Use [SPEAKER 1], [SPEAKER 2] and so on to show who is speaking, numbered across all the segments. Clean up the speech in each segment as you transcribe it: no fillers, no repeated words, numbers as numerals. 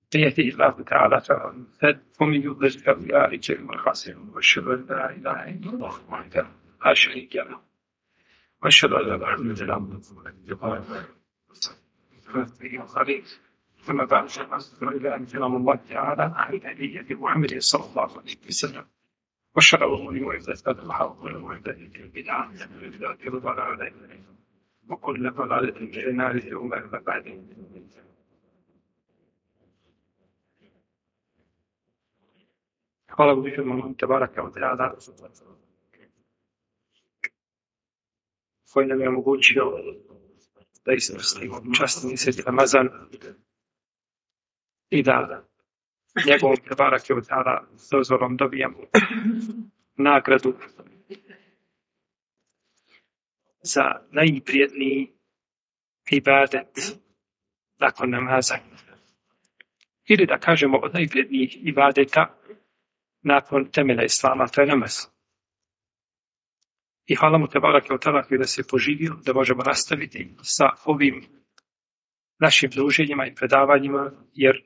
[SPEAKER 1] بيده الله تعالى هم يضلل أولئك هم الخاسرون وأشهد أن لا إله إلا الله وحده لا شريك له وأشهد أن محمدا عبده ورسوله ثم بعد فأصدق إلى أن كلام الله تعالى عن نبيه محمد صلى الله عليه وسلم وشر الأمور محدثاتها وكل محدثة بدعة وكل ضلالة وكل ضلالة في النار ثم أما بعد. Hvala uzvišenom Tebaraka wa Ta'ala koji nam je omogućio da isprstimo časni mjesec Ramazan i da njegovom Tebaraka wa Ta'ala dozvolom dobijemo nagradu za najprijedniji ibadet nakon namaza. Ili da kažemo od najprijednijih ibadeta nakon temelja Islama, to je namaz. I hvala mu Tebaraka wa Ta'ala da se poživio, da možemo nastaviti sa ovim našim druženjima i predavanjima, jer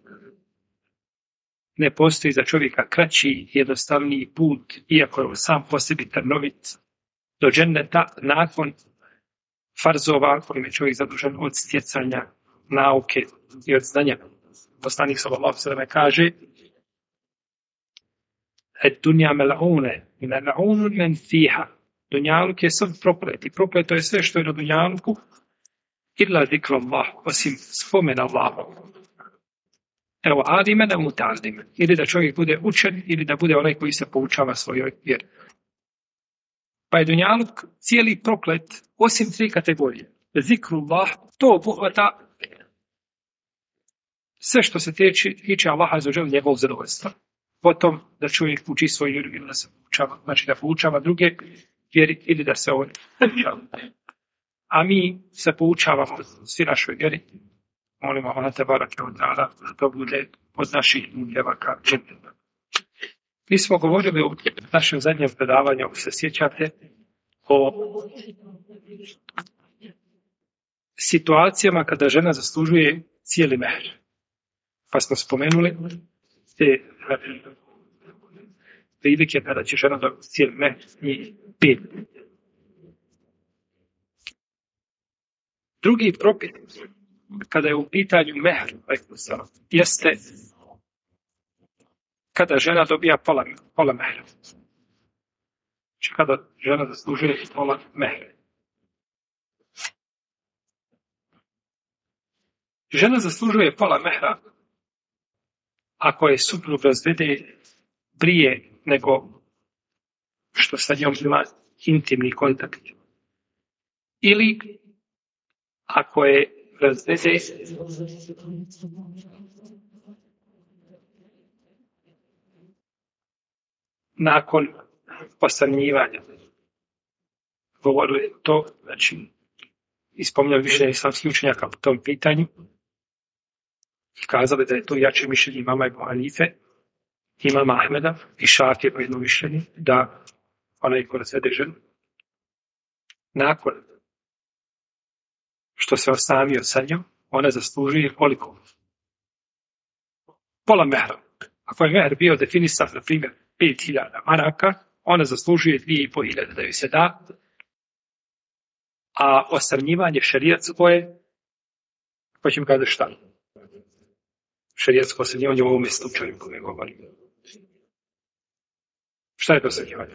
[SPEAKER 1] ne postoji za čovjeka kraći i jednostavniji put, iako je sam po sebi trnovit, do dženneta nakon farzova kojim je čovjek zadužen od stjecanja nauke i od znanja. Poslanik sallallahu alejhi ve sellem kaže: "Ad-dunya mal'une, mal'unun man fiha." Dunjaluk je sav proklet i prokleto je sve što je na dunjaluku, illa zikrullah, osim spomena Allaha. Evo, alimen au muta'allim, ili da čovjek bude učen, ili da bude onaj koji se poučava svojoj vjeri. Pa je dunjaluk cijeli proklet, osim 3 kategorije. Zikrullah, to obuhvata sve što se tiče Allaha azza njegovog zadovoljstva. Potom da čovjek uči svoju vjeru ili da se poučava, znači da poučava druge vjeri ili da se on poučava. A mi se poučavamo svi našoj vjeri. Molimo Allah Tebaraka wa Ta'ala da to bude od naših ljevaka dženneta. Mi smo govorili u našem zadnjem predavanju, ako se sjećate, o situacijama kada žena zaslužuje cijeli mehr. Pa smo spomenuli te prilike kada će žena dobiti cijeli mehr i 5. Drugi propis kada je u pitanju mehr, jeste kada žena dobija pola mehra. Znači kada žena zaslužuje pola mehra. Žena zaslužuje pola mehra ako je suprug razvede prije nego što sa njom ima intimni kontakt. Ili ako je razvede nakon posamljivanja. Govorili to, znači, ispomnjali više islamskih učenjaka po tom pitanju i kazali da je to jače mišljenje imama Ebu Hanife, imama Ahmeda i Šafije po jednom mišljenju, da onaj ko razvede ženu nakon što se osamio sa njom, ona zaslužuje koliko? Pola mehra. Ako je mehr bio definisan, na primjer, 5.000 maraka, ona zaslužuje 2.500 da joj se da, a osamljivanje šerijatsko je, pa ćemo kada šta? Šerijatsko osamljivanje u ovom slučaju kome govorim. Šta je to osamljivanje?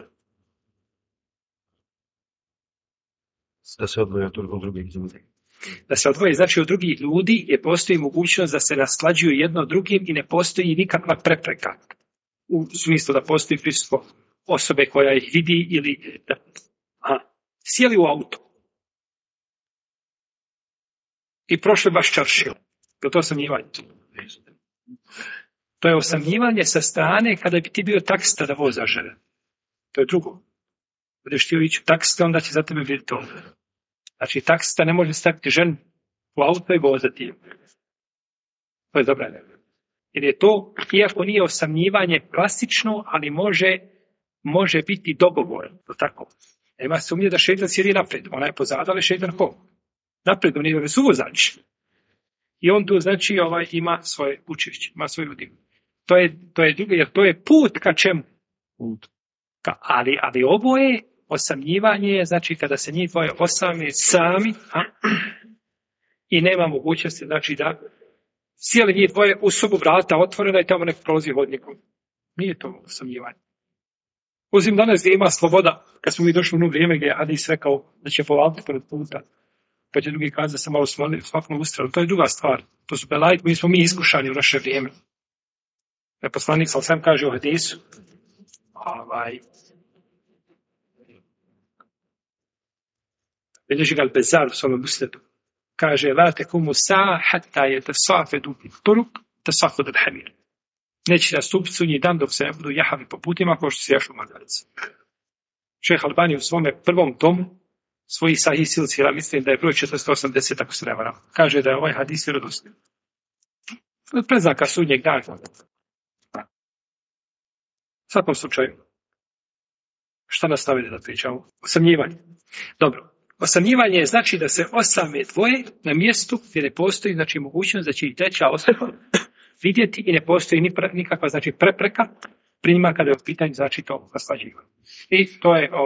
[SPEAKER 2] Da se odvoje od drugih ljudi.
[SPEAKER 1] Da se odvoje, znači od drugih ljudi, je postoji mogućnost da se naslađuju jedno drugim i ne postoji nikakva prepreka. U smislu da postoji prisustvo osobe koja ih vidi ili da sjeli u auto i prošli baš čaršiju. Je to osamljivanje? To je osamljivanje sa strane kada bi ti bio taksista da voza žene. To je drugo. Budeš ti ići u taksista, onda će za tebe biti to. Znači, taksista ne može staviti ženu u auto i vozati. To je dobra nema. Jer je to, iako nije osamljivanje klasično, ali može biti dogovor. Tako. Nema sumnje da šeitan sjedi napred. Ona je pozadala, šeitan ko? Napred, on je suvozač. I on tu znači ima svoje učešće, ima svoju udjelu. To je drugo, jer to je put ka čemu? Ali oboje, osamljivanje je, znači kada se njih dvoje osame sami, i nema mogućnosti, znači da sjeli njih dvoje u sobu, vrata otvorena i tamo nek prolazi hodnikom. Nije to osamljivanje. Uzim danas gdje ima sloboda, kad smo mi došli u ono vrijeme gdje je hadis rekao da će povaliti pored puta, pa će drugi kazati da se malo svakome ustrali. To je druga stvar. To su belajt, mi smo iskušani u naše vrijeme. Poslanik sam kaže u hadisu, bilježi ga al-Bezar u svome musnedu. Kaže, la tekumu sa hatta je tesafedu turuk tesafedu al-hamir. Neće nastupiti sudnji dan dok se ne budu jahali po putima kao što se jašu magarac. Šejh Albani u svome prvom tomu svojih sahih silsila, mislim da je broj 480, ako se ne varam. Kaže da je ovaj hadis vjerodostojan. Od preznaka sudnjeg dana. U svakom slučaju, šta nas navede da pričamo? Osamljivanje. Dobro. Osamljivanje je znači da se osame dvoje na mjestu gdje ne postoji, znači, mogućnost da će i treća osoba vidjeti i ne postoji nikakva, znači, prepreka pri njima kada je u pitanju, znači, to naslađivanje. I to je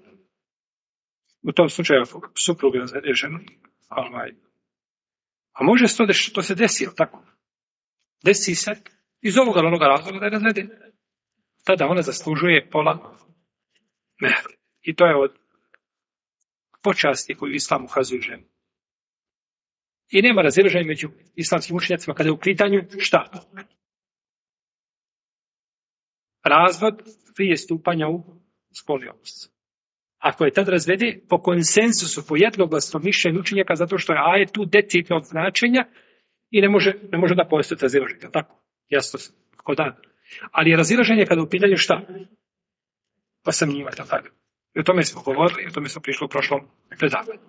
[SPEAKER 1] u tom slučaju suprug je razvede ženu. A može se to se desi, tako? Desi se iz ovoga ili onoga razloga da je razvede. Tada ona zaslužuje pola mehra. I to je od počasti koju islam ukazuje ženu. I nema razilaženja među islamskim učenjacima kada je u pitanju šta? Razvod prije stupanja u spolni odnos. Ako je tad razvede po konsensusu, po jednoglasnom mišljenju učenjaka, zato što je ajet tu decidnog značenja i ne može da postoji razilaženje. Tako? Jasno se. Ko dan. Ali je razilaženje kada je u pitanju šta? Osamljivanje. Tako? I o tome smo govorili, i o tome smo prišli u prošlom predavanju.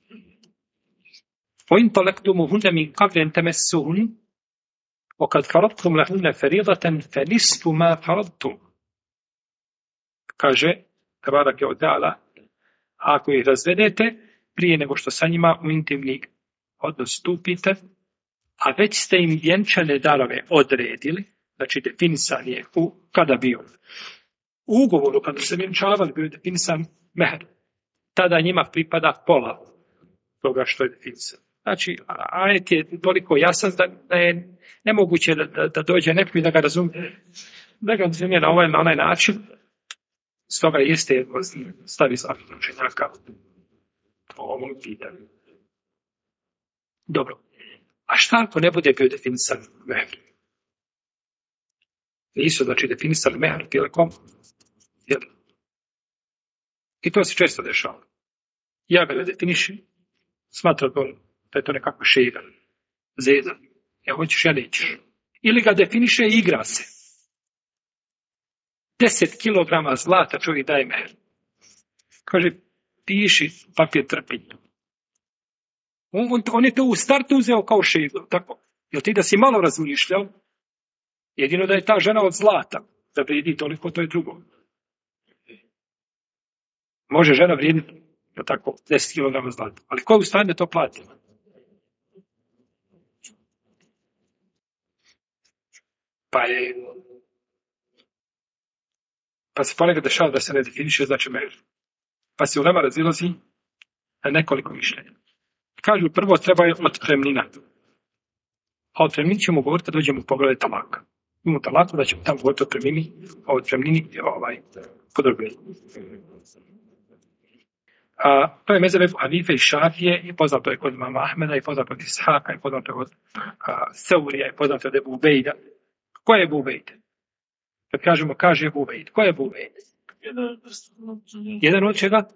[SPEAKER 1] وَإِنْ طَلَقْتُمُهُنَّ مِنْ قَبْلِ أَنْ تَمَسُّوهُنَّ وَقَدْ فَرَضْتُمْ لَهُنَّ فَرِيضَةً فَنِصْفُ مَا فَرَضْتُمْ. Kaže, Tebarak je odala, ako ih razvedete, prije nego što sa njima u intimni odnos stupite, a već ste im vjenčane darove odredili, znači definisan je kada bio u ugovoru, kada se vjenčavali, bio je definisan mehr, tada njima pripada pola toga što je definisan. Znači, ajet je toliko jasan da je nemoguće da dođe neko i da ga razumije na ovaj na onaj način. Stoga jeste stavi zakon učenjaka o ovom pitanju. Dobro. A šta ako ne bude bio definisan mehr? Nisu, znači, definisan mehr prilikom. I to se često dešava. Ja ga ne definišem, smatram da je to nekako šeigan, zezan. Ja hoćeš, ja nećeš. Ili ga definiše i igra se. 10 kilograma zlata čovjek daje mehr. Kaže, piši papir trpinju. On je to u startu uzeo kao šeigan, tako? Jel ti da si malo razmišljao, jedino da je ta žena od zlata, da vrijedi toliko, to je drugo. Može žena vrijediti, tako, 10 kilograma zlata. Ali ko je u stanju da to plati? Pa se ponekad dešava da se ne definiše znači mehr. Pa se ulema razilazi na nekoliko mišljenja. Kažu, prvo treba je otpremnina. A o otpremnini ćemo govoriti kad dođemo u poglede talaka. Imamo talaku da ćemo tamo govoriti o otpremnini podrobnije. To je mezheb Ebu Hanife i Šafije, i poznato je kod imama Ahmeda, i poznato od Ishaka, i poznato je od Seurija, i poznato od Ebu Ubejda. Ko je Ebu Ubejd? Kad kažemo, kaže Ebu Ubejd. Ko je Ebu Ubejd? Jedan od čega?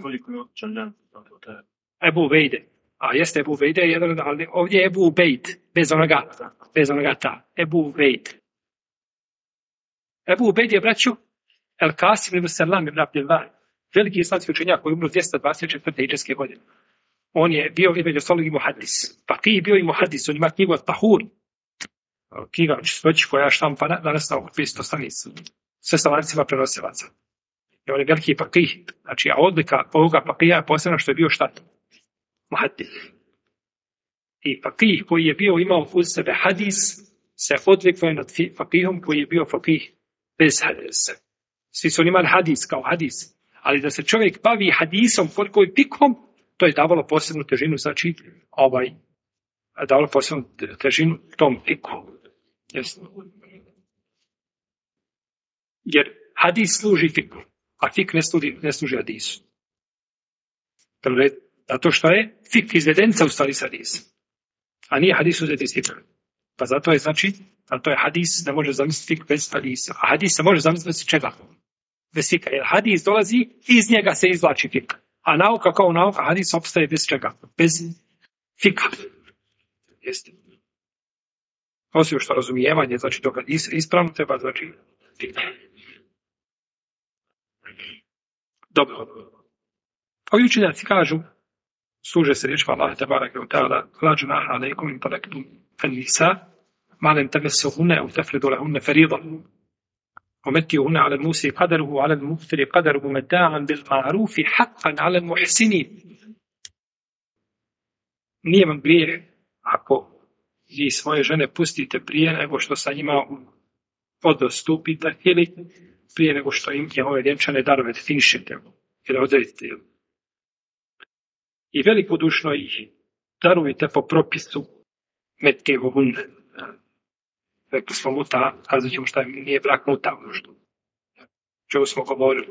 [SPEAKER 1] Ebu Ubejde. A jeste Ebu Ubejde, ali ovdje je Ebu Ubejd, bez onoga ta. Ebu Ubejd. Ebu Ubejd je braću El Kasim ibn Selam ibn Abdillah, veliki islamski učenjak koji je umro 224. hidžretske godine. On je bio između ostalog i muhadis. Faqih bio i muhadis, on ima knjigu At-Tahur. Knjiga čistoći koja je štampana danas na oko 500 stranica. Sve sa lancima prenosilaca. I on je veliki faqih. Znači, a odlika ovoga faqija je posebno što je bio šta? Muhadis. I fakih koji je bio imao uz sebe hadis se odlikuje nad fakihom koji je bio fakih bez hadisa. Svi su imali hadis kao hadis, ali da se čovjek bavi hadisom koliko je fikhom, to je davalo posebnu težinu, znači davalo posebnu težinu tom fikhu. Jer hadis služi fikhu, a fik ne služi hadisu. Zato što je fik izvedenca u stvari s hadisom, a nije hadis uzeti iz fikha. Pa zato je hadis ne može zamisliti fik bez hadisa. A hadis se može zamisliti bez čega? Bez fika. Jer hadis dolazi, iz njega se izvlači fik. A nauka kao nauka, hadis opstaje bez čega? Bez fika. Jeste. Osim što razumijevanje, znači dok ispravno treba, znači fika. Dobro. Ovi učenjaci kažu, služe se riječima Allah tebareke ve ta'ala, la junaha alejkum in talaqtum an-nisa ma lam tamassuhunna aw tafridu lahunna fariida ومتعوهن على الموسع قدره وعلى المقتر قدره متاعا بالمعروف حقا على المحسنين. Nije vam grijeh ako vi svoje žene pustite prije nego što sa njima odstupite ili prije nego što im njihove vjenčane darove definišete ili odredite. I velikodušno ih darujte po propisu metkehuhunne. Rekli smo muta, kazat ćemo šta nije brak muta. Čemu smo govorili?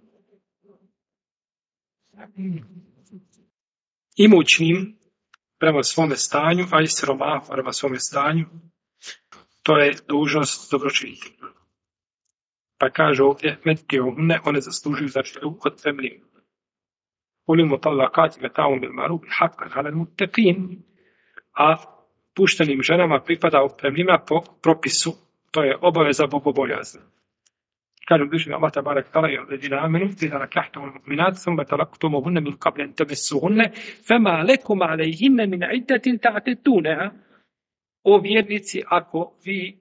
[SPEAKER 1] Imućnim prema svome stanju, a i siromahu prema svome stanju, to je dužnost dobročinitelja. Pa kaže ovdje, metkehuhunne, one zaslužuju zaštitu od femljiva. Ulimo talakati meta'um bil ma'ruf haqqan 'alal muttaqin, a puštenim ženama pripada otpremnina po propisu, to je obaveza bogobojazna. Kaže uzvišeni Allah tebareke ve ta'ala: "Alladine amanu idha nakahtumul mu'minat thumma talaqtumuhunna min qabli an tamassuhunna fama lakum 'alayhinna min 'iddatin ta'tadunaha." O vjernici, ako vi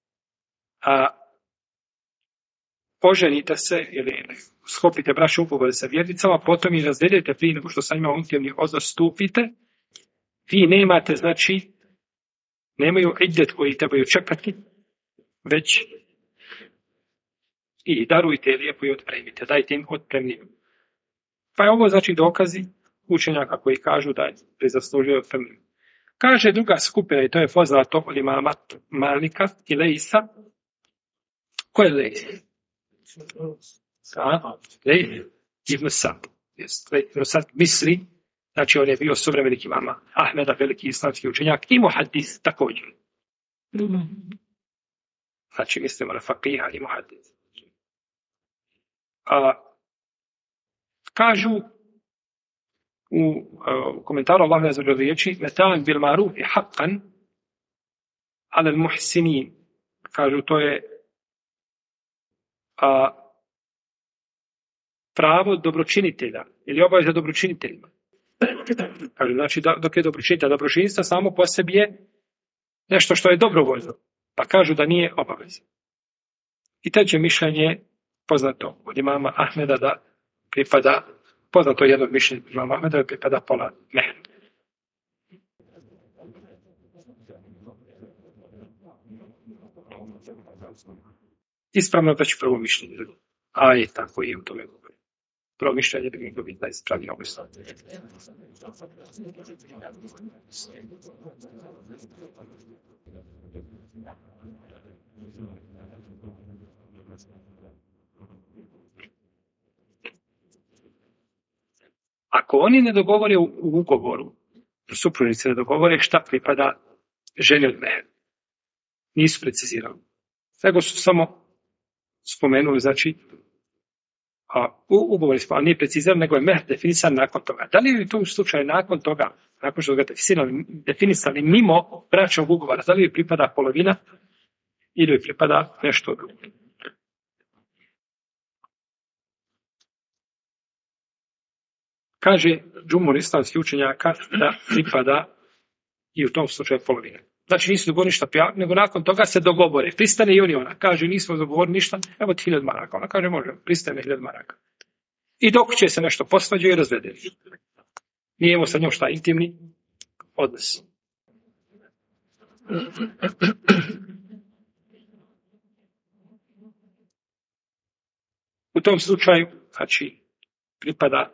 [SPEAKER 1] poženite se ili sklopite bračne ugovore sa vjernicama, potom ih razvedete prije nego što sa njima u intimni odnos stupite, vi nemate, znači, nemaju iddet koji trebaju čekati, već i darujte lijepo i otpremite, dajte im otpremninu. Pa je ovo, znači, dokazi učenjaka koji kažu da je zaslužio otpremninu. Kaže druga skupina, i to je poznato od imama Malika i Leisa. Ko je Leis? Leis ibn Sad. Ibn Sad misli, znači on je bio suvremenik imama Ahmeda, veliki islamski učenjak, i muhaddis također. Znači mislimo na faqiha i muhaddis. Kažu u komentaru Allahove azza wa jalla riječi meta'an bil ma'ruf haqqan 'ala al-muhsinin. Kažu to je pravo dobročinitelja ili obaveza dobročiniteljima. Kažu, znači dok je dobročinitelj, dobročinstvo samo po sebi je nešto što je dobrovoljno, pa kažu da nije obaveza. I treće mišljenje poznato od imama Ahmeda da pripada, poznato jednog mišljenja imama Ahmeda da pripada pola mehr. Ispravno je već prvo mišljenje. A je tako i u tome govori. Prvo mišljenje bi moglo biti najispravnije ovoj stvari. Ako oni ne dogovore u ugovoru, supružnici ne dogovore šta pripada ženi od mehr, nisu precizirali. Nego su samo spomenuli, znači, u ugovoru nije precizirano, nego je mehr definisan nakon toga. Da li je to u slučaju nakon toga, nakon što ga definisali mimo bračnog ugovora, da li je pripada polovina ili pripada nešto drugo? Kaže džumhur islamskih učenjaka da pripada i u tom slučaju polovina. Znači nisu dogovorili ništa prijavno, nego nakon toga se dogovore. Pristane i ona. Kaže nismo dogovorili ništa, evo ti 1000 maraka. Ona kaže može, pristane 1000 maraka. I dok će se nešto posvađaju i razvedeli. Nijemo sa njom šta intimni odnos. U tom slučaju, znači, pripada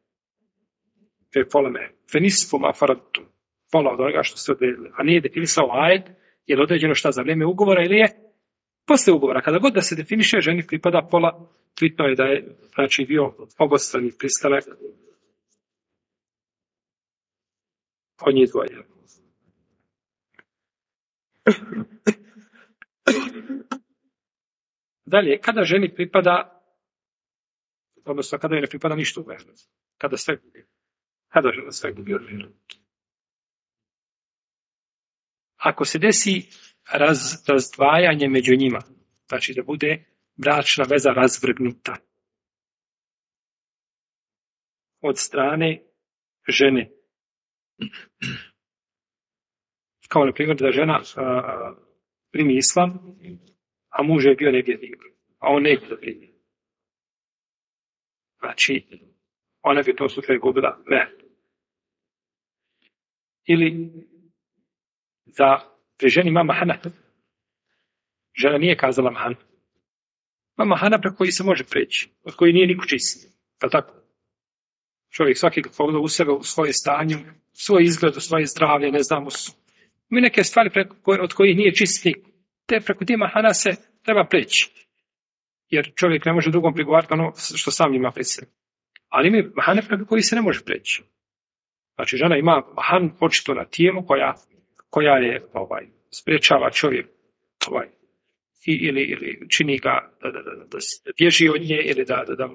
[SPEAKER 1] fenisfu ma faratu, pola od onoga što se odredili, a nije definisao ajet, je li određeno šta za vrijeme ugovora ili je posle ugovora. Kada god da se definiše, ženi pripada pola, bitno je da je, znači, bio obostrani pristanak od njih dvoje. Dalje, kada ženi pripada, odnosno kada joj ne pripada ništa u vezu, kada sve gubi. Kada žena sve gubi od vezu. Ako se desi razdvajanje među njima, znači da bude bračna veza razvrgnuta od strane žene, kao na primjer da žena primi islam, a muž je bio nevjernik, a on neće da primi. Znači, ona bi u tom slučaju gubila vezu. Ili da pri ženi mama Hana, žena nije kazala Mahana. Mama Hana preko koji se može preći, od koji nije niko čist. Pa tako? Čovjek svaki pogleda u sebe, u svoje stanje, svoj izgled, u svoje zdravlje, ne znamo. Mi neke stvari od kojih nije čist niko. Te preko tima Hana se treba preći. Jer čovjek ne može drugom prigovarati ono što sam ima pred sebe. Ali ima Mahane preko koji se ne može preći. Znači žena ima Mahan počito na tijelu koja je sprečava čovjek ili čini ga da bježi od nje ili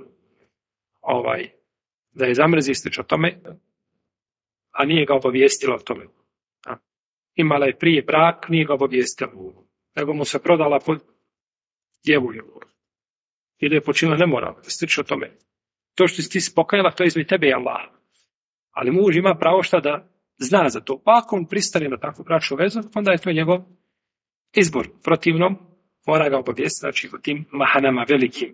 [SPEAKER 1] da je zamrzi o tome, a nije ga obavijestila o tome. Imala je prije brak, nije ga obavijestila, nego mu se prodala pod djevulju. I da je počinila nemoral, o tome. To što si ti pokajala, to je između tebe i Allah. Ali muž ima pravo šta da zna za to. Pa ako on pristane na takvu bračnu vezu, onda je to njegov izbor. Protivnom, mora ga obavijestiti, znači u tim mahanama velikim.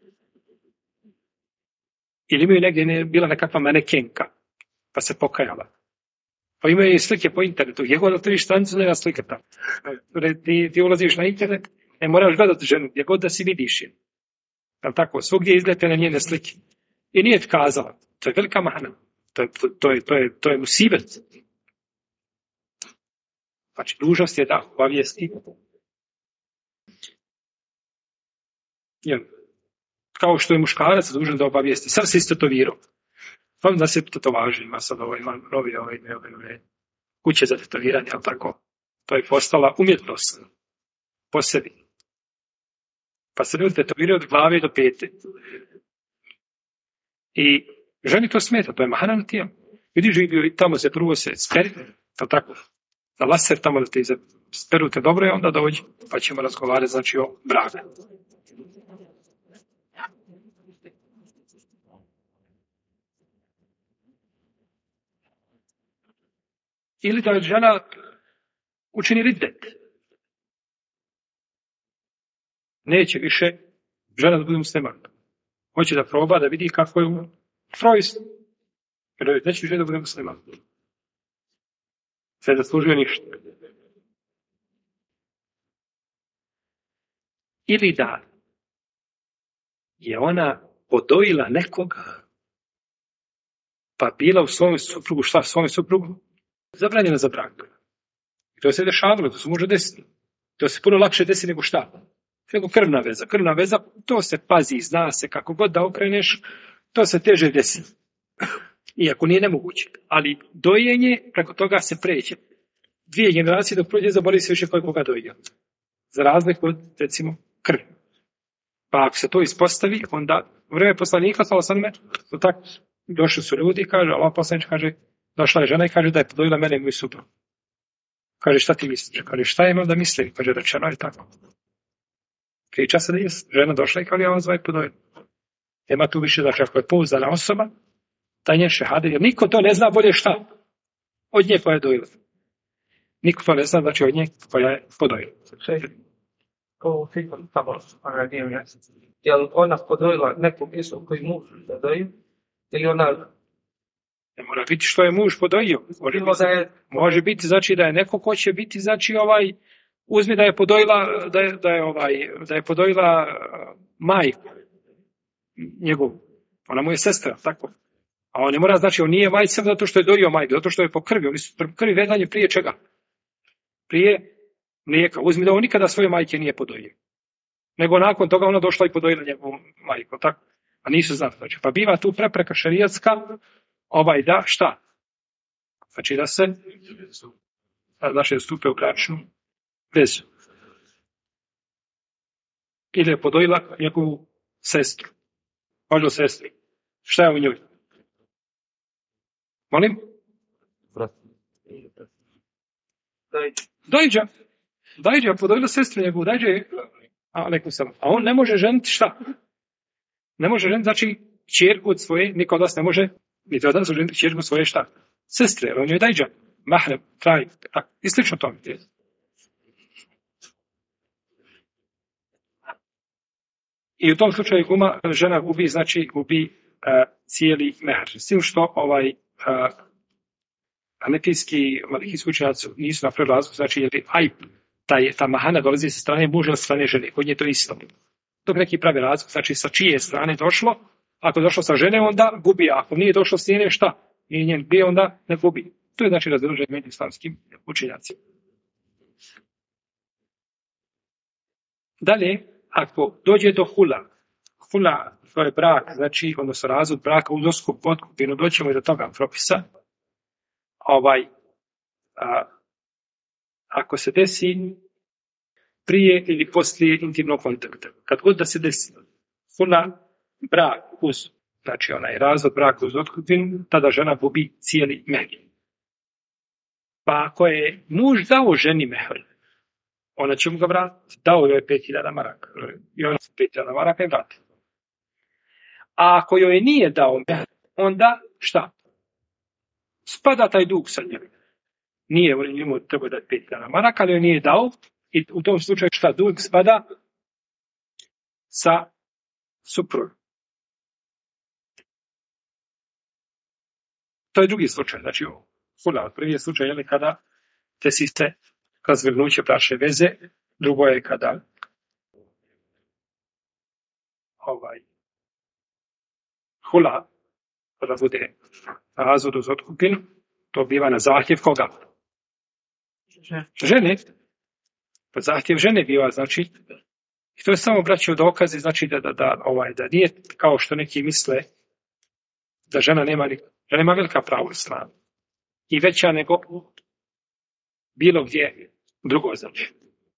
[SPEAKER 1] Ili imaju negdje bila nekakva manekenka, pa se pokajala. Pa imaju i slike po internetu. Gdje god otvoriš stranicu, nema slike tamo. Ti ulaziš na internet, ne moraš gledati ženu, gdje god da si vidiš je. Tako, svugdje izgleda na njene slike. I nije kazala. To je velika mahana. To je musibet. Znači, dužnost je da obavijesti. Kao što je muškarac dužan da obavijesti. Sad se istetovirao. Pa da se tetovaži. Ima sad ima novi kuće za tetoviranje, ali tako. To je postala umjetnost po sebi. Pa se ljudi tetoviraju od glave do pete. I ženi to smeta, to je mahana na tijelu. Vidiš, i tamo se prvo se speri, tako, da laser tamo da te speru te dobro i onda dođi, pa ćemo razgovarati, znači, o braku. Ili da žena učini riddet. Neće više žena da bude musliman. Hoće da proba, da vidi kako je frojst. Jer neće više da bude musliman. Sve zaslužuje ništa. Ili da je ona podojila nekoga, pa bila u svom suprugu, šta svom suprugu? Zabranjena za brak. I to se dešavalo, to se može desiti. To se puno lakše desi nego šta? Nego krvna veza. Krvna veza, to se pazi, zna se, kako god da okreneš, to se teže desi. Iako nije nemoguće. Ali dojenje, preko toga se pređe. 2 generacije dok prođe, zaboravi se više koga dojio. Za razliku od, recimo, krv. Pa ako se to ispostavi, onda u vrijeme poslanika, tako, došli su ljudi, kaže, Allah poslanič kaže, došla je žena i kaže da je podojila mene i moj suprug. Kaže, šta ti misliš? Kaže, šta imam da mislim? Kaže, rečeno je tako. Priča se da je žena došla i kaže, ja vam zvaj podojila. Nema tu više, znači, ako je pouzdana osoba, taj njen šehade, jer niko to ne zna bolje šta od nje koja je dojila. Niko to ne zna, znači, od nje koja je podojila.
[SPEAKER 3] Je li ona podojila nekom mjestu koji muž da doju? Ili ona
[SPEAKER 1] Ne mora biti što je muž podojio. Može biti znači da je neko ko će biti znači uzmi da je podojila da je podojila majku njegovu. Ona mu je sestra, tako. A on ne mora znači on nije majka samo zato što je dojio majku, zato što je po krvi. Oni su krvi vezanje prije čega? Prije mlijeka. Uzmi da on nikada svoje majke nije podojio. Nego nakon toga ona došla i podojila njegovu majku, tako. A nisu znali. Znači, pa biva tu prepreka šerijatska, da, šta? Znači da se naše stupe u bračnu vezu. Ili je podojila njegovu sestru. Možda sestru. Šta je u njoj? Molim? Dajđa, podojila sestru njegovu, dajđa. A on ne može ženiti šta? Ne može ženiti, znači, kćerku od svoje, niko od vas ne može, niti od nas ženiti kćerku svoje šta? Sestre, jer on joj dajđa, mahrem, traj, i slično tome. I u tom slučaju žena gubi cijeli mehr. S tim što hanefijski malikijski učenjaci nisu napravili razlog, znači jer ta mahana dolazi sa strane muža ili strane žene, kod nje to isto. Dok neki pravi razlog, znači sa čije strane došlo, ako je došlo sa žene, onda gubi, a ako nije došlo s njene, šta? Nije njen bio, onda ne gubi. To je znači razdruženje među islamskim učenjacima. Dalje, ako dođe do hula, to je brak, znači, odnosno razvod braka uz otkupinu, doćemo i do toga propisa, ako se desi prije ili poslije intimnog kontakta. Kad god da se desi brak uz, znači razvod braka uz otkupinu, tada žena gubi cijeli mehr. Pa ako je muž dao ženi mehr, ona će mu ga vratiti. Dao joj 5.000 maraka. I ona se 5.000 maraka i vrati. A ako joj nije dao mehr, onda šta? Spada taj dug sa njim. Nije, njemu treba dati 5.000 maraka, ali joj nije dao. I u tom slučaju šta? Dug spada sa suprugom. To je drugi slučaj. Znači, prvi je slučaj je kada desi se razvrgnuće bračne veze, drugo je kada kada bude razvod uz otkupinu, to biva na zahtjev koga? Žene. Pa zahtjev žene biva, znači, i to je samo braćo dokazi, znači da nije kao što neki misle da žena nema velika pravo u islamu. I veća nego bilo gdje drugo, znači.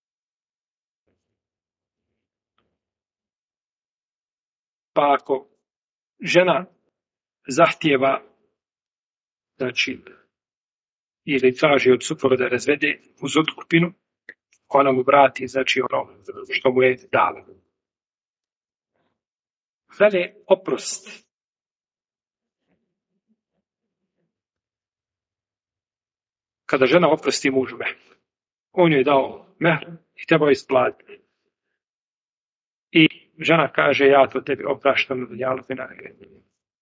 [SPEAKER 1] Pa ako žena zahtijeva, znači, ili traži od supruga da razvede uz otkupinu, ona mu vrati, znači, ono što mu je dala. Dalje, oprost. Kada žena oprosti mužu mehr, on joj je dao mehr i treba isplatiti. I žena kaže, ja to tebi opraštam na dunjaluku i na ahiretu.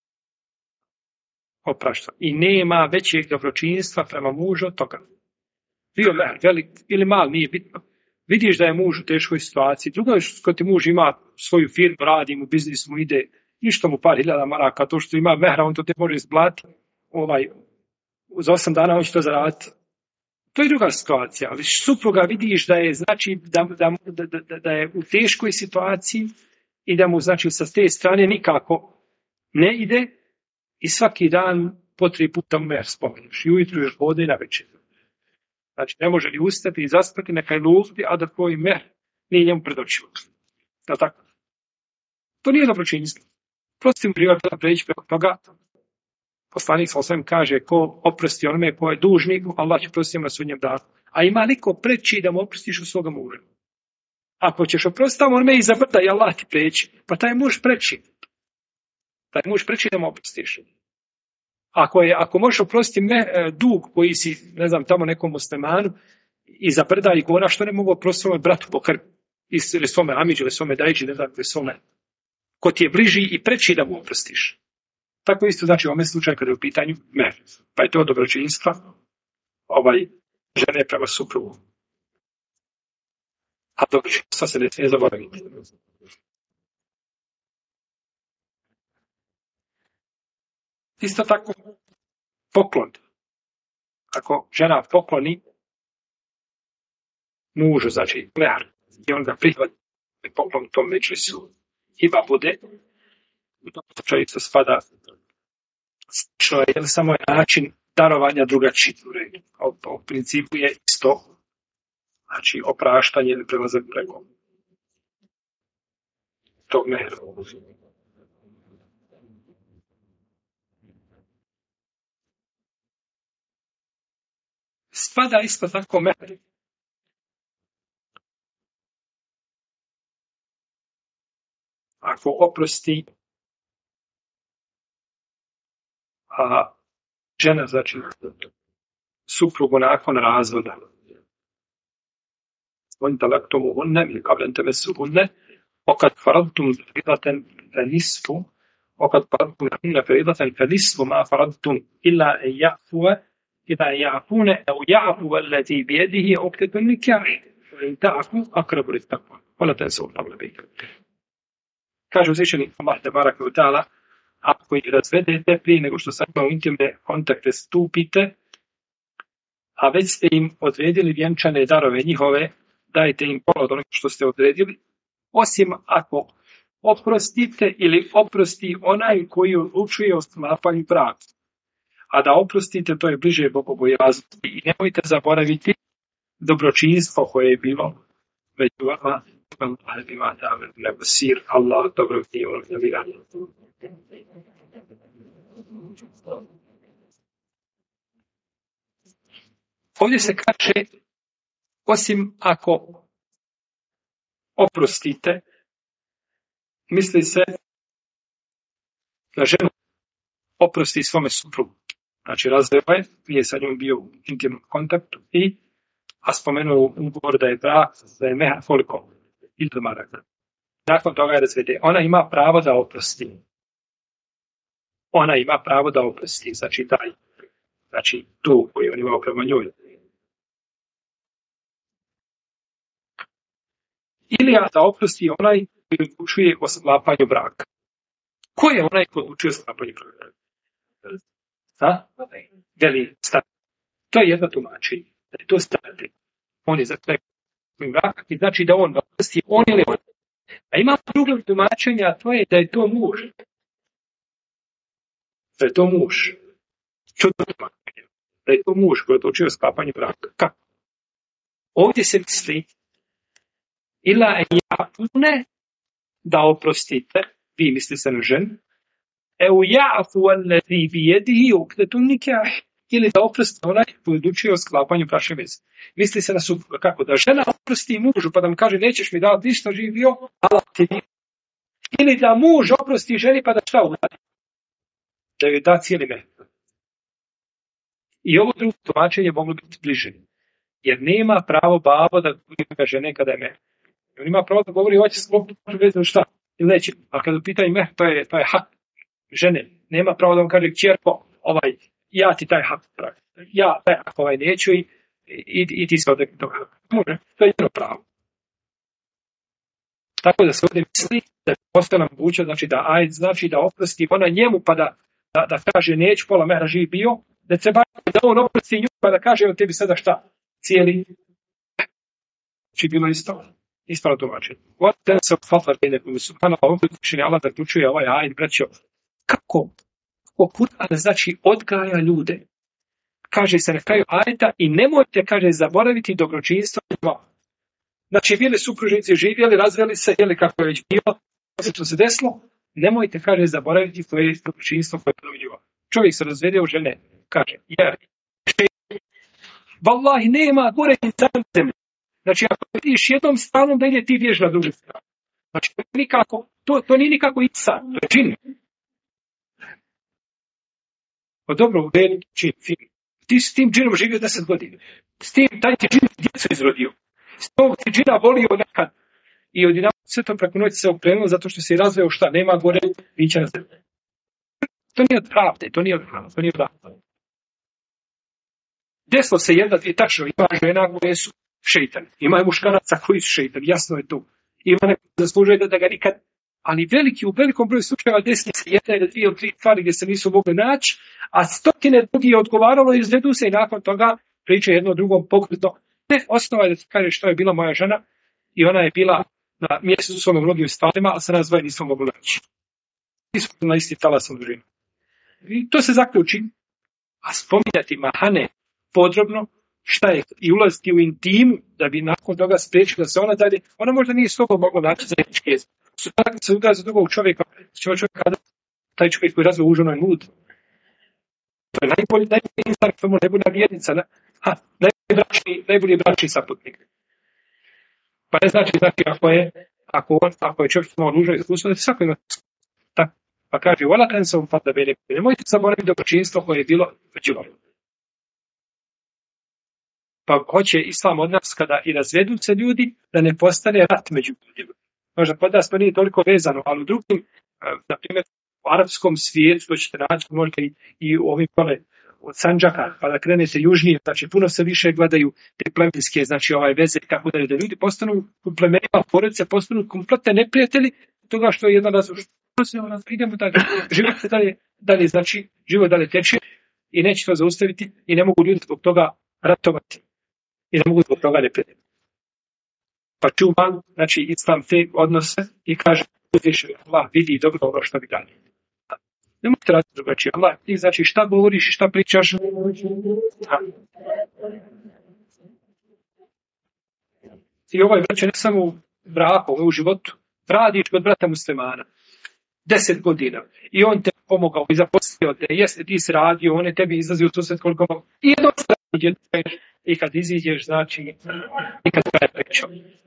[SPEAKER 1] Opraštam. I nema većeg dobročinstva prema mužu od toga. Bio mehr velik ili mal, nije bitno. Vidiš da je muž u teškoj situaciji. Drugo je što ti muž ima svoju firmu, radi mu, biznis mu ide, ništa mu par 1000 maraka, to što ima mehra, on to te može izblatiti. Za 8 dana on će to zaraditi. To je druga situacija, ali supruga vidiš da je, znači, da je u teškoj situaciji i da mu, znači, sa te strane nikako ne ide i svaki dan po 3 puta mu mehr spomeniš. I ujutru još vode i na večer. Znači, ne može li ustati i zaspati, neka je lufti, a da tvoj mehr nije njemu pred očima. Da tako? To nije dobročinstvo. Prosti mu privatno preći preko toga. Poslanik s.a.v. kaže, ko oprosti onome ko je dužnik, Allah će prostiti na sudnjem danu. A ima li ko preći da mu oprostiš u svoga muža? Ako ćeš oprostiti onome iza brda i Allah ti preći, pa taj muž preći. Taj muž preći da mu oprostiš. Ako možeš oprostiti dug koji si, ne znam, tamo nekom muslimanu, iza brda i gora, što ne mogu oprostiti svome bratu po krvi? Ili svome amiđu, ili svome dajđi, ne znam, ili svome. Ko ti je bliži i preći da mu oprostiš. Tako isto znači u ovome slučaju kada je u pitanju mehr. Pa je to dobročinstva žene prema suprugu. A dobročinstva se ne smije zaboraviti. Isto tako poklon. Ako žena pokloni mužu, znači mehr, i on ga prihvati poklon tom međlisu, hiba bude, u tom slučaju se spada slično je samo način darovanja drugačiji. U principu je isto, znači opraštanje ili prelazak preko tog mehra. Spada isto tako mehr. Ako oprosti žena, znači suprugu nakon razvoda, on talaktumu hunne ili kablen temesu hunne, okad faradtum feridaten fenisfu, okad faradtum hunne feridaten fenisfu ma faradtum illa en ja'fuve, ila en ja'fune, au ja'fuve allati bijedihi oktetun nikah, in ta'fu akrabu litakva. Hvala tensu Allah bejka. Kaže uzvišeni Allah te baraka u ta'ala, ako ih razvedete prije nego što sa njima u intimne kontakte stupite, a već ste im odredili vjenčane darove njihove, dajte im pola od onoga što ste odredili, osim ako oprostite ili oprosti onaj koji odlučuje o sklapanju braka. A da oprostite, to je bliže bogobojaznosti i nemojte zaboraviti dobročinstvo koje je bilo među vama. Allah dobro ti navira. Ovdje se kaže, osim ako oprostite, misli se da žena oprosti svome suprugu. Znači razveo je, nije sa njom bio u intimnom kontaktu a spomenuo ugovor da je brak, da je meha koliko? 1000 maraka. Nakon toga je razvede. Ona ima pravo da oprosti. Ona ima pravo da oprosti. Znači tu koji on imao prema njoj. Ili da oprosti onaj koji odlučuje o sklapanju braka. Ko je onaj koji odlučuje o sklapanju braka? Veli stati. To je jedno tumačenje. Da je to stati. On je za sve brak i znači da on oprosti on ili on. A ima drugo tumačenje, a to je da je to muž. Da je to muž. Čudno tumačenje. Da je to muž koji je odlučio o sklapanju braka. Kako? Ovdje se misli ila ja'fune da oprostite, vi mislite na ženu, eu ja'fu allazi bijedihi uqdatun nikah, ili da oprosti onaj koji odlučio o sklapanju bračne veze. Misli se na supruga. Kako? Da žena oprosti mužu pa da mu kaže nećeš mi dati ništa živio, Allah ti bio. Ili da muž oprosti ženi pa da šta uradi? Da joj da cijeli meh. I ovo drugo tumačenje moglo biti bliže. Jer nema pravo babo da govori žene kada je meh. On ima pravo da govori hoće sklopiti vezu šta ili neće. A kada pitanje meh, to je hak žene. Nema pravo da mu kaže kćerko, ja ti taj hak pravi. Ja taj hak neću i ti se odrekni tog haka. Može, to je jedno pravo. Tako da se ovdje misli da postoje nam moguće, znači da oprosti ona njemu pa da kaže neću, pola mehra živi bio, da treba da on oprosti nju pa da kaže evo tebi sada šta, cijeli. Znači bilo isto. Ispravno tumačenje. Ten se fatvar nekom subhanallah, ovdje učini Allah da ključuje ovaj ajd, braćo. Kako Kur'an znači odgaja ljude. Kaže se na kraju ajeta i nemojte, kaže, zaboraviti dobročinstvo. Znači bili supružnici, živjeli, razveli se, jeli kako je već bilo, što se desilo, nemojte, kaže, zaboraviti koje je dobročinstvo koje je promijenilo. Čovjek se razvedio žene, kaže, vallahi nema gore ni zemlje. Znači ako ideš jednom stranom da ide ti vješ na drugu stranu. Znači to nije nikako isa, to je čin. Dobro, veliki čin, fin. Ti s tim džinom živio 10 godina. S tim taj ti džin djecu izrodio. S tom ti džina volio nekad. I odjedanput sve to preko noći se okrenulo zato što se razveo šta, nema gore vića na zemlji. To nije od pravde, to nije od pravde. Desilo se jedna, dvije, tačno, ima žena koje su šeitani, ima i muškaraca koji su šeitani, jasno je to. Ima neko zaslužuje da ga nikad, ali u velikom broju slučajeva desilo se jedna ili dvije ili tri stvari gdje se nisu mogli naći, a stotine drugi je odgovaralo i izvedu se i nakon toga priča jedno drugom pokretno. Ne, osnova je da ti kaže što je bila moja žena i ona je bila na mjestu svome mnogim stvarima, ali se nas dvoje nismo mogli naći. Nismo na isti talasom dužinu. I to se zaključi. A spominjati mahane podrobno, šta je, i ulaziti u intimu, da bi nakon toga spriječila da se ona dalje, ona možda nije s tobom mogla naći zajednički jezik. Kad se udaje za drugog čovjeka, taj čovjek koji razvoj užano je lud. To je najbolji instar, to je najbolja vjernica, najbolji bračni saputnik. Pa ne znači, ako je čovjek malo ružno iskustvo, da svako ima tako. Pa kaže, vola tensom fata bene, nemojte zaboraviti dobročinstvo koje je bilo među vama. Pa hoće Islam od nas kada i razvedu se ljudi, da ne postane rat među ljudima. Možda kod nas to nije toliko vezano, ali u drugim, na primjer, u arapskom svijetu, to ćete naći možda i u ovim od Sandžaka, pa da krenete južnije, znači puno se više gledaju te plemenske, znači veze, tako da ljudi postanu plemenima, porodice postanu kompletne neprijatelji toga što je jedan razlog. Idemo dalje, život se dalje, znači život dalje teče i neće to zaustaviti i ne mogu ljudi zbog toga ratovati i ne mogu zbog toga neprijatelji. Pa čuva, znači Islam te odnose i kaže, Allah vidi dobro ono što vi dalje. Ne možete raditi drugačije. Allah, ti znači šta govoriš i šta pričaš. I ovaj braće ne samo u braku, u životu. Radiš kod brata muslimana. 10 godina. I on te pomogao i zaposlio te. Jeste, ti si radio, on je tebi izlazio u susret koliko mogu. I jedno i kad iziđeš, znači, i kad je pričao.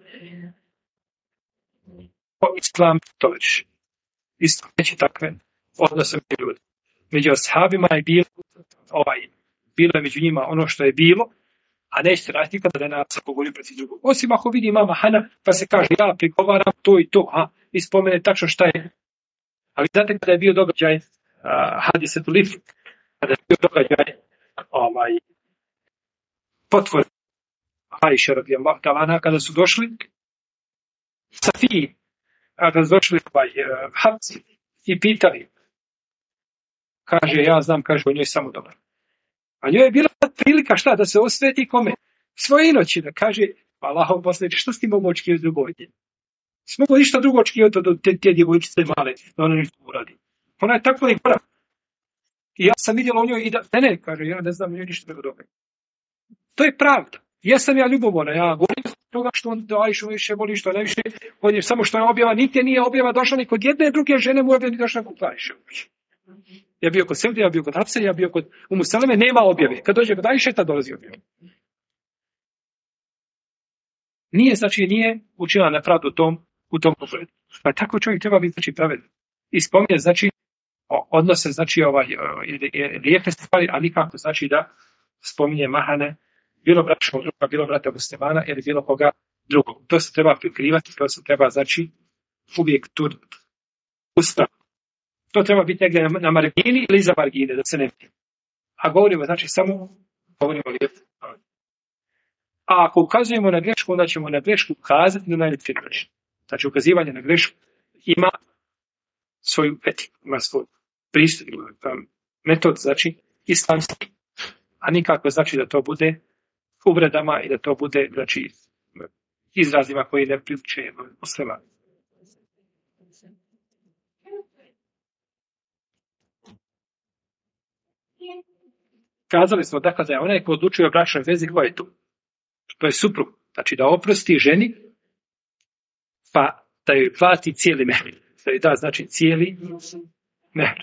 [SPEAKER 1] Islam to već. Islam neće takve odnose među ljudi. Među ashabima je bilo je među njima ono što je bilo, a nećete raditi kada da nas pogodi protiv drugog. Osim ako vidi mama Hana, pa se kaže ja prigovaram to i to, i spomene tačno šta je. Ali znate kada je bio događaj Hadisetul Ifk, kada je bio događaj potvor Ajše radijallahu ta'ala, kada su došli Safiji, kada su došli Hafsi i pitali, kaže, ja znam, kaže, o njoj samo dobro. A njoj je bila prilika šta, da se osveti kome? Svoje inoći, da kaže, Allahov poslaniče, što s tim mogu očekivati drugo? Smogu ništa drugo očekivati od te djevojčice male, da ona ništa uradi. Ona je tako i prava. I ja sam vidjela o njoj i da, ne, kaže, ja ne znam o njoj ništa nego dobro. To je pravda. Jesam ja ljubomorna, ja govorim toga što on Ajšu više voli, što najviše voli, samo što je objava, niti nije objava došla ni kod jedne druge žene mu objava ni došla kod Ajše. Ja bio kod Sevde, ja bio kod Hafse, ja bio kod Umu Seleme, nema objave. Kad dođe kod Ajše, tad dolazi objava. Nije učila nepravdu u tom pogledu. Pa tako čovjek treba biti, znači, pravedan. I spominje, znači, odnose, znači, lijepe stvari, a nikako, znači, da spominje mahane, bilo bračnog druga, bilo brata muslimana ili bilo koga drugog. To se treba prikrivati, to se treba, znači, uvijek tu ustrati. To treba biti negdje na margini ili iza margine, da se ne vidi. A govorimo, znači, govorimo lijepo. A ako ukazujemo na grešku, onda ćemo na grešku ukazati na najljepši način. Znači, ukazivanje na grešku ima svoju etiku, ima svoj pristup, metod, znači, islamski. A nikako znači da to bude uvredama i da to bude, znači, izrazima koji ne priliče muslimanu. Kazali smo dakle da je onaj ko odlučuje o bračnoj vezi, ko je tu? To je suprug. Znači da oprosti ženi, pa da joj plati cijeli mehr. Da joj da, znači, cijeli mehr.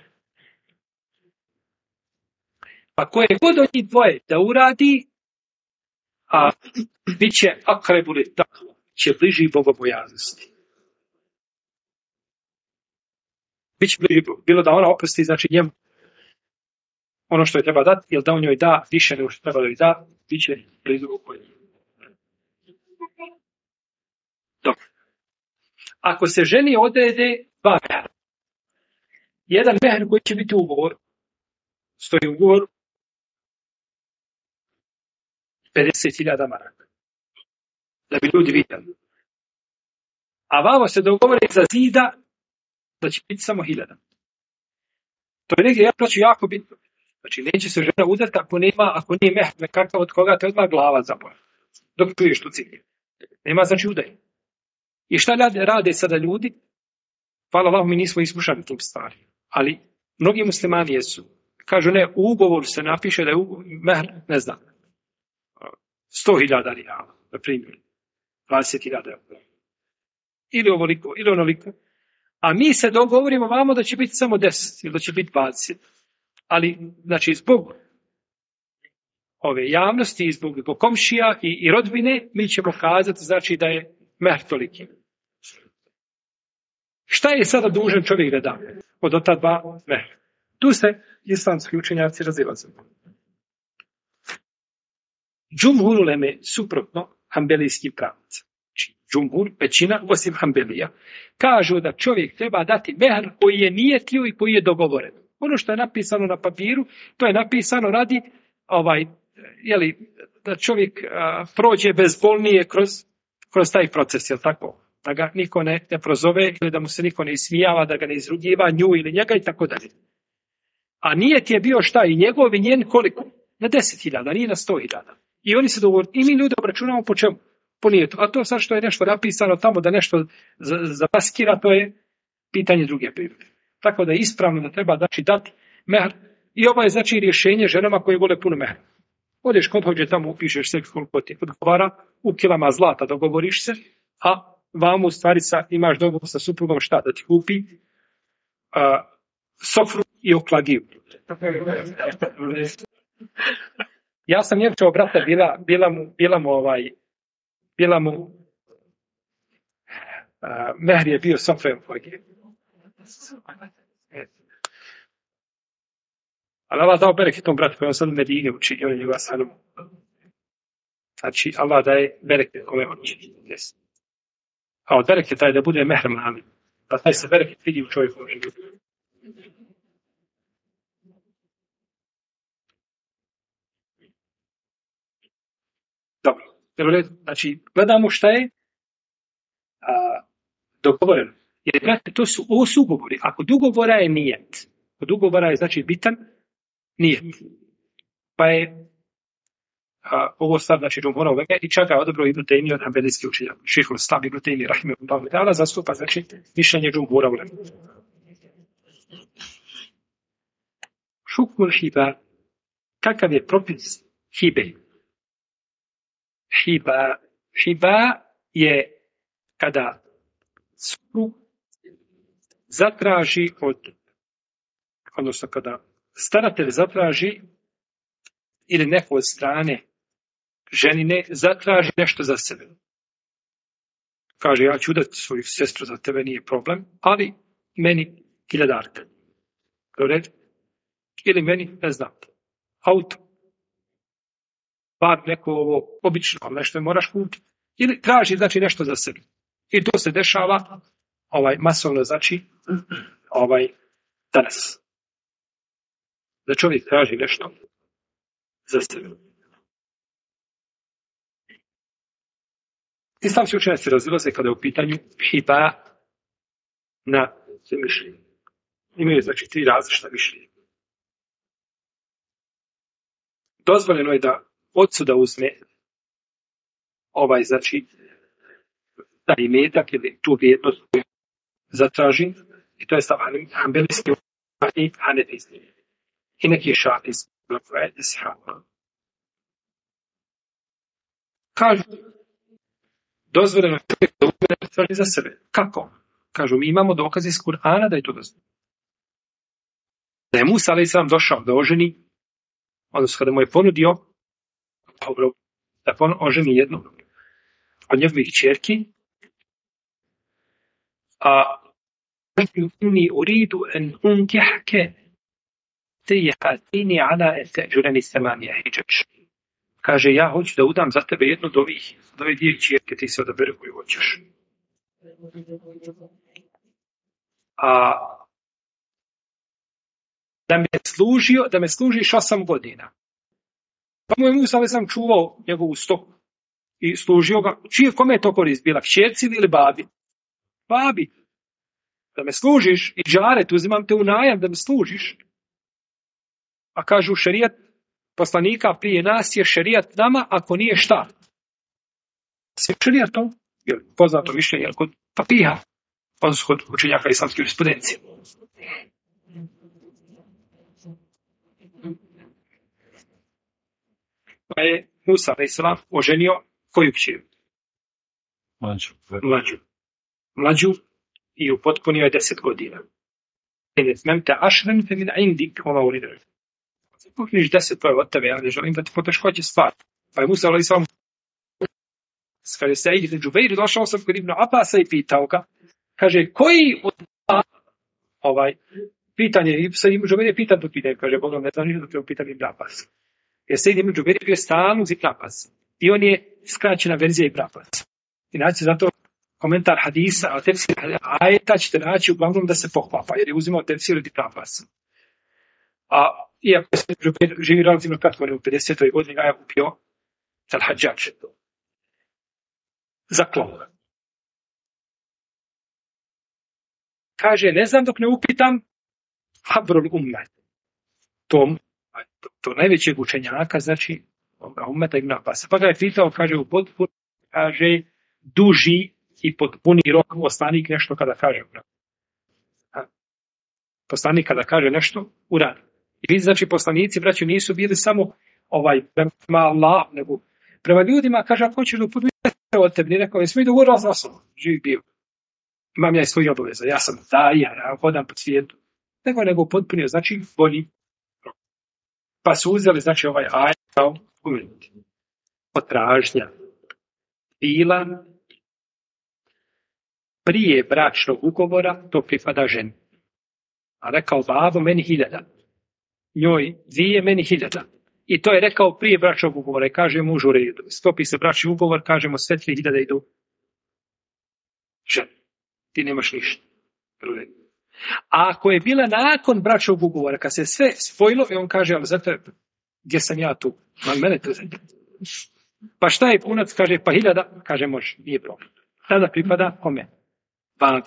[SPEAKER 1] Pa koje god od njih dvoje da uradi, a bit će akrebuli takvo, će bliži bogobojaznosti. Biće bliži, bilo da ona oprosti, znači njemu ono što je treba dati, ili da on njoj da više nego što treba da joj da, bit će blizu bogobojaznosti. Dobro. Ako se ženi odrede dva mehra, jedan mehr koji će biti ugovor, stoji ugovor 50.000 maraka. Da bi ljudi vidjeli. A vamo se dogovore za zida da će biti samo 1.000. To je negdje jako bitno. Znači, neće se žena udati ako nije mehr kakav od koga, to je odmah glava zaboja. Dok čuješ tu cilje. Nema znači udaj. I šta rade sada ljudi? Hvala Allahu, mi nismo iskušani tim stvarima. Ali mnogi muslimani jesu. Kažu ne, u ugovoru se napiše da je mehr, ne znam, 100.000 rijala, na primjer, 20.000 eura. Ili ovoliko, ili onoliko. A mi se dogovorimo vamo da će biti samo 10, ili da će biti 20. Ali, znači, zbog ove javnosti, zbog komšija i rodbine, mi ćemo kazati, znači, da je mehr toliki. Šta je sada dužan čovjek da da od ta dva mehr? Tu se islamski učenjaci razilaze. Džumhur uleme suprotno hanbelijskim pravnicima. Džumhur, većina, osim hanbelija, kažu da čovjek treba dati mehr koji je nijetio i koji je dogovoren. Ono što je napisano na papiru, to je napisano radi da čovjek prođe bezbolnije kroz taj proces, jel tako? Da ga niko ne prozove ili da mu se niko ne ismijava, da ga ne izrugiva nju ili njega i tako dalje. A nijet je bio šta? I njegov i njen koliko? Na 10.000, nije na 100.000. I oni se dogovore, i mi ljudi obračunamo po čemu? Po nijetu. A to sad što je nešto napisano tamo da nešto zapaskira, to je pitanje druge prirode. Tako da je ispravno da treba dati mehr. I ovo je znači rješenje ženama koje vole puno mehra. Odeš kod hođe tamo, upišeš se koliko ti odgovara, u kilama zlata dogovoriš se, a vamo u stvari imaš dogovor sa suprugom šta da ti kupi sofru i oklagiju. Ja sam njevčao brata, bila mu mehr je bio sofra i oklagiju. Ali Allah dao bereket tom bratu koji on sad u Medini uči i on je njegova sanom. Znači, Allah daje bereket kome on uči. A od bereket taj da bude mehr mami. Pa taj se bereket vidi u čovjeku. Dobro. Znači, gledamo šta je dogovoreno. Jer, brate, ovo su ugovori. Ako dogovora je nijet, kod ugovora je znači bitan nijet. Pa je ovo stvar, znači džumhura u vege i čak ga odobro Ibn Tejmija od hanbelijskih učenjaka. Šejhul Islam Ibn Tejmija rahimehullah ta'ala zastupa znači mišljenje džumhura u vege. Hukmul hiba, kakav je propis hibe? Hiba je kada suprug zatraži odnosno kada staratelj zatraži ili neko od strane ženine zatraži nešto za sebe. Kaže, ja ću dati svoju sestru za tebe, nije problem, ali meni 1000 dored, ili meni, ne znam, auto, bar neko ovo obično, ali nešto moraš kupiti, ili traži znači nešto za sebe. I to se dešava masovno, znači danas. Da čovjek traži nešto za sebe. Islamski učenjaci razilaze kada je u pitanju hiba na mišljenje. Imaju znači 3 različita mišljenja. Dozvoljeno je da ocu da uzme znači taj imetak ili tu vrijednost koju zatraži, i to je stav hanbelijski i hanefijski. I neki šafijski. Kažu, dozvoljeno je čovjek da uzme traži za sebe. Kako? Kažu, mi imamo dokaze iz Kur'ana da je to dozvoljeno. Da je Musa a.s. došao da oženi, odnosno kada mu je ponudio da oženi jednu od njegovih kćerki, a inni uridu an unkihke tejhatini ala etajurani samanija hijđač. Kaže, ja hoću da udam za tebe jednu od ove 2 kćerke, ti se odabere koju hoćeš. A da me služiš 8 godina. Pa mu je Musa a.s. čuvao njegovu stoku i služio ga. Kome je to korist bila? Kćerci ili babi? Babi. Da me služiš i džaret, uzimam te u najam da me služiš. A kažu šerijat poslanika prije nas je šerijat nama, ako nije šta? Sve šerijatom, jer poznato mišljenje kod papiha, odnosno kod učenjaka islamske jurisprudencije. Pa je Musa a.s. oženio koju kćer? Mlađu i upotpunio je 10 godina. Memte ašren fe min indik ova uridar. Pokriš 10, to je od tebe, ja ne želim da ti poteškoće stvar. Pa je Musa a.s. Kaže se Sejid ibn Džubeir, došao sam kod Ibn Abasa i pitao ga, kaže, koji od pitanje, Sejid ibn Džubeir je pitan to pitanje, kaže, Bogom ne znam ništa da treba pitati Ibn Abbas. Jer Sejid ibn Džubeir je bio stalno uz Ibn Abbas. I on je skraćena verzija Ibn Abbas. I naći zato komentar hadisa, a tefsir ajeta ćete naći uglavnom da se poklapa, jer je uzimao tefsir od Ibn Abbas. A iako se Džubeir živi relativno kratko, u 50. godini ga je upio Al-Hadžađ za klon. Kaže, ne znam dok ne upitam Habrul Ummet. To najvećeg učenjaka, znači Ummeta Ibn Abbas. Pa ga je pitao, kaže, u potpun, kaže, duži i potpuni rok poslanik nešto kada kaže uradi. Poslanik kada kaže nešto uradi. I znači poslanici, braćo, nisu bili samo prema Allah, nego prema ljudima, kaže, ako hoćeš da upotpuniti od tebi, rekao je, smije da ugovorio s nosom, živi bio. Imam ja i svoje obaveze, ja sam ja hodam po svijetu. Nego potpunio, znači bolji rok. Pa su uzeli, znači ajet kao uvijek. Potražnja bila prije bračnog ugovora, to pripada ženi. A rekao babo, meni 1000. Njoj 2, meni 1000. I to je rekao prije bračnog ugovora i kaže mužu u redu. Sklopi se bračni ugovor, kažemo sve 3000 idu ženi. Ti nemaš ništa. A ako je bila nakon bračnog ugovora, kad se sve spojilo, i on kaže, ali zato gdje sam ja tu? Mene tu zemlje. Pa šta je punac? Kaže, pa 1000. Kaže, može, nije problem. Tada pripada kome? Babi.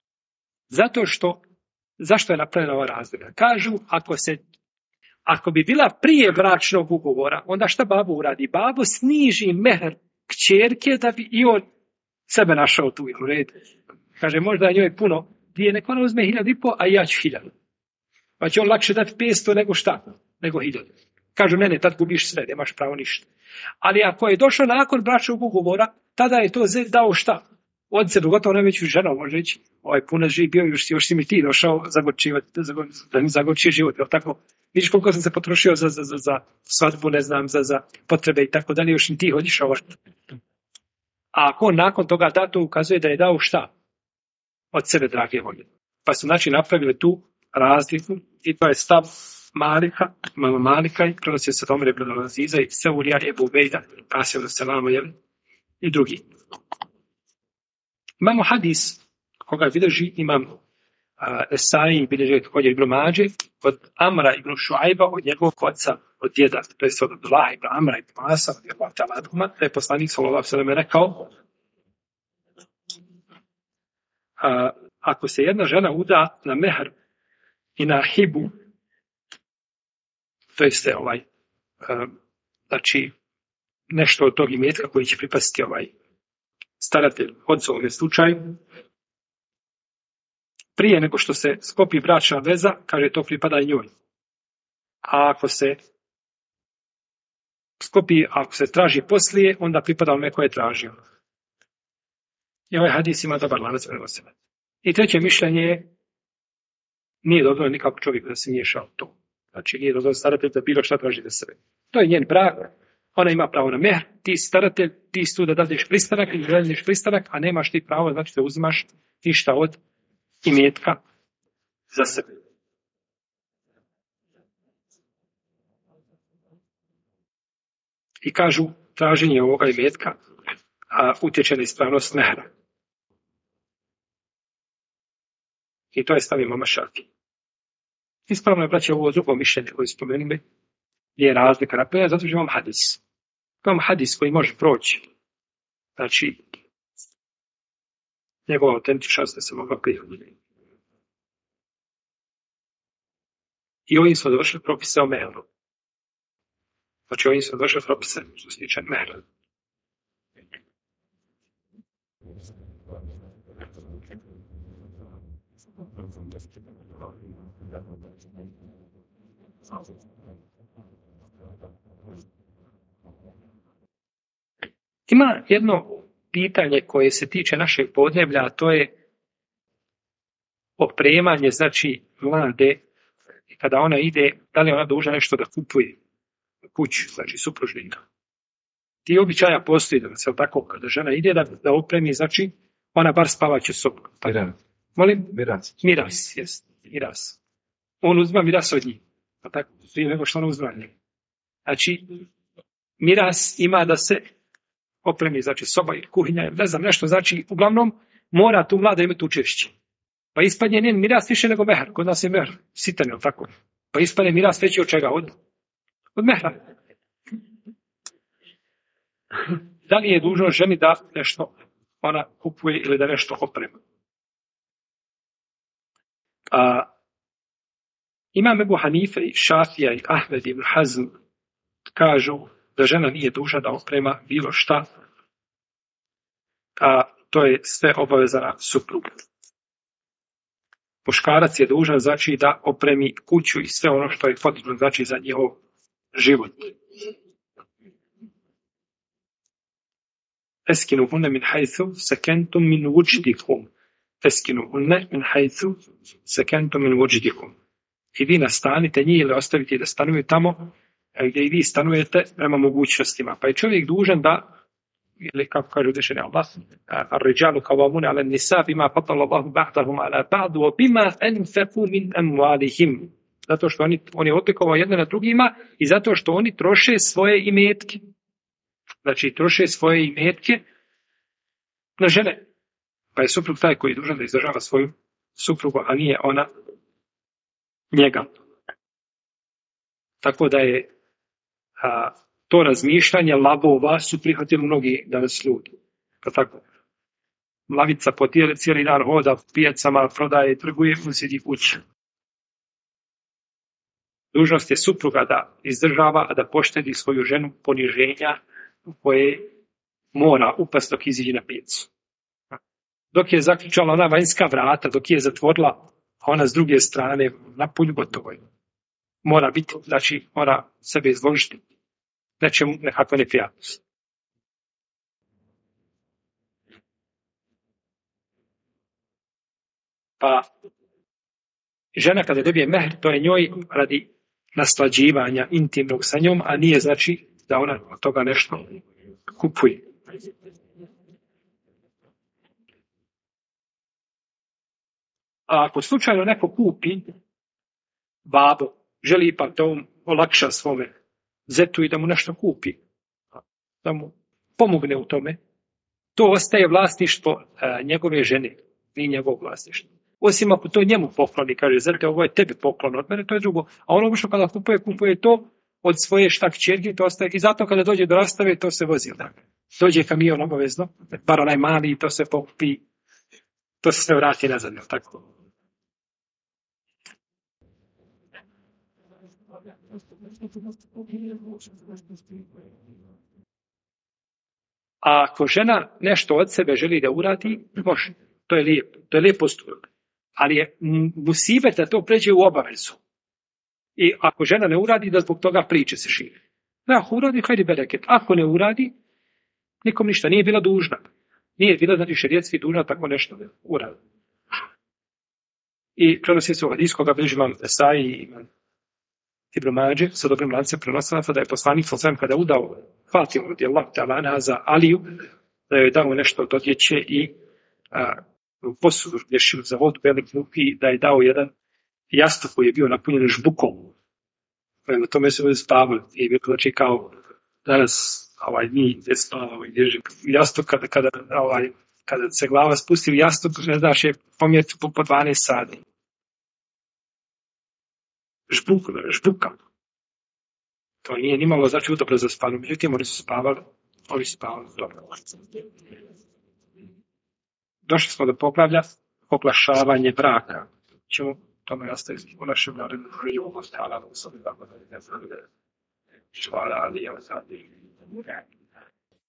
[SPEAKER 1] Zašto je napravljena ova razlika? Kažu, ako bi bila prije bračnog ugovora, onda šta babo uradi? Babo sniži mehr kćerke da bi i on sebe našao tu u redu. Kaže, možda je njoj puno, neko ona uzme 1500, a ja ću 1000. Pa će on lakše dati 500 nego šta? Nego 1000. Kažu, ne, tad gubiš sve, nemaš pravo ništa. Ali ako je došao nakon bračnog ugovora, tada je to dao šta? Od sebe, gotovo najveću ženu, može reći, puno živ bio, još si mi ti došao da mi zagorči život, jel tako? Vidiš koliko sam se potrošio za svadbu, ne znam, za potrebe i tako dalje, još ni ti hođiš ovo. A ako nakon toga da, to ukazuje da je dao šta? Od sebe, drage volje. Pa su znači napravili tu razliku i to je stav Malika i prenosio se Omer ibn Aziza i Seurija, Ebu Ubejda, Kasim Selama, i drugi. Imamo hadis, koga bilježi imam Esai, bilježi također Ibn Mađe, od Amra ibn Šuajba, od njegovog oca, od djeda, to je od Abdullah ibn Amra ibn Asa, da je poslanik sallallahu alejhi ve sellem rekao, ako se jedna žena uda na mehr i na hibu, to jeste znači nešto od tog imetka koji će pripasti staratelj, ocu u ovom slučaju, prije nego što se sklopi bračna veza, kaže to pripada njoj. A ako se sklopi, ako se traži poslije, onda pripada onome koje je tražio. I ovaj hadis ima dobar lanac prenosilaca. I treće mišljenje je, nije dobro nikako čovjek da se miješa u to. Znači nije dobro staratelj da bilo šta traži za sebe. To je njen brak, ona ima pravo na mehr, ti staratelj, ti si tu da dadeš pristanak ili da dadeš pristanak, a nemaš ti pravo, znači da uzimaš ništa od imetka za sebe. I kažu, traženje ovoga imetka utječe na ispravnost mehra. I to je stav imama Šafija. Ispravno je, braće, ovo drugo mišljenje koje spomenuli, gdje je razlika napravljena, zato što imam hadis. Imam hadis koji može proći. Znači, njegova autentičnost se mogla prihvatiti. I ovim smo dovršili propise o mehru. Znači, ovim smo dovršili propise što se tiče mehra. Ima jedno pitanje koje se tiče našeg podneblja, a to je opremanje, znači, mlade, kada ona ide, da li ona dužna nešto da kupuje kuću, znači supružnika. Ti običaja postoji da se tako, kada žena ide da opremi, znači, ona bar spavaće sobu. Molim? Miras, jest. Miras. On uzma miras od njih. Pa tako, prije nego što ona uzma njih. Znači, miras ima da se opremi, znači soba i kuhinja, ne znam nešto, znači, uglavnom, mora tu mlada imati učešće. Pa ispadne njen miras više nego mehar. Kod nas je mehar sitan, je tako? Pa ispadne miras veći od čega? Od mehra. Da li je dužno ženi da nešto ona kupuje ili da nešto oprema? Imam Ebu Hanife i Šafija i Ahmed ibn Hazm kažu da žena nije dužna da oprema bilo šta, a to je sve obaveza na suprugu. Muškarac je dužan, znači, da opremi kuću i sve ono što je potrebno, znači, za njihov život. Eskinuhunne min hajthu sekentum min vučdikum. Eskinuhunne min hajthu sekentum min vučdikum. I vi nastanite njih ili ostavite da stanuju tamo gdje i vi stanujete prema mogućnostima. Pa je čovjek dužan da, ili kako kaže udešeni Allah, ar-riđalu kavamune ala nisa bima fatala Allahu ba'dahum ala ba'du wa bima anfaqu min amwalihim. Zato što on je odlikovao jedne na drugima i zato što oni troše svoje imetke. Znači, troše svoje imetke na žene. Pa je suprug taj koji je dužan da izdržava svoju suprugu, a nije ona njega. Tako da je to razmišljanje lavova su prihvatili mnogi danas ljudi. Pa tako, lavica po cijeli dan hoda u pijacama, prodaje i trguje, on sjedi kući. Dužnost je supruga da izdržava, a da poštedi svoju ženu poniženja koje mora upast dok iziđe na pijacu. Dok je zaključala ona vanjska vrata, dok je zatvorila, a ona s druge strane napolju gotovo. Mora biti, znači, mora sebe izložiti nečemu, nekakve neprijatnosti. Pa, žena kada dobije mehr, to je njoj radi naslađivanja intimnog sa njom, a nije znači da ona od toga nešto kupuje. A ako slučajno neko kupi babo, želi ipak da on olakša svome zetu i da mu nešto kupi, da mu pomogne u tome, to ostaje vlasništvo njegove žene, nije njegov vlasništvo. Osim ako to njemu pokloni, kaže, zete, ovo je tebi poklon od mene, to je drugo. A ono što kada kupuje to od svoje kćerke, to ostaje. I zato kada dođe do rastave, to se vozi. Dođe kamion obavezno, bar onaj mali, to se pokupi, to se sve vrati nazad, tako. A ako žena nešto od sebe želi da uradi, može. To je lijep postupak. Ali je musibet da to pređe u obavezu. I ako žena ne uradi, da zbog toga priče se šire. Ako uradi, hajde bereket. Ako ne uradi, nikom ništa. Nije bila dužna. Nije bila, znači, šerijetski dužna tako nešto uradi. I prenosi se u hadis koga bliži imam Esai i imam Ibn Mađe sa dobrim lancem prenosilaca da je poslanik sallallahu kada udao Fatimu radijallahu ta'ala anha za Aliju, da joj dao nešto od odjeće i u posudu rješio za vodu veliku i da je dao jedan jastuk koji je bio napunjen žbukom. Na tome se ovdje spavali i bilo znači kao danas mi gdje spavamo i gdje jastuk kada se glava spusti u jastuk, ne znaš je pomjeriti po 12 sati. žbuka. To nije nimalo znači dobro za spanu. Međutim, oni su spavali dobro. Došli smo do poglavlja oglašavanje braka. Ćemo tome nastaviti u našem narednom živu. Hvala vam.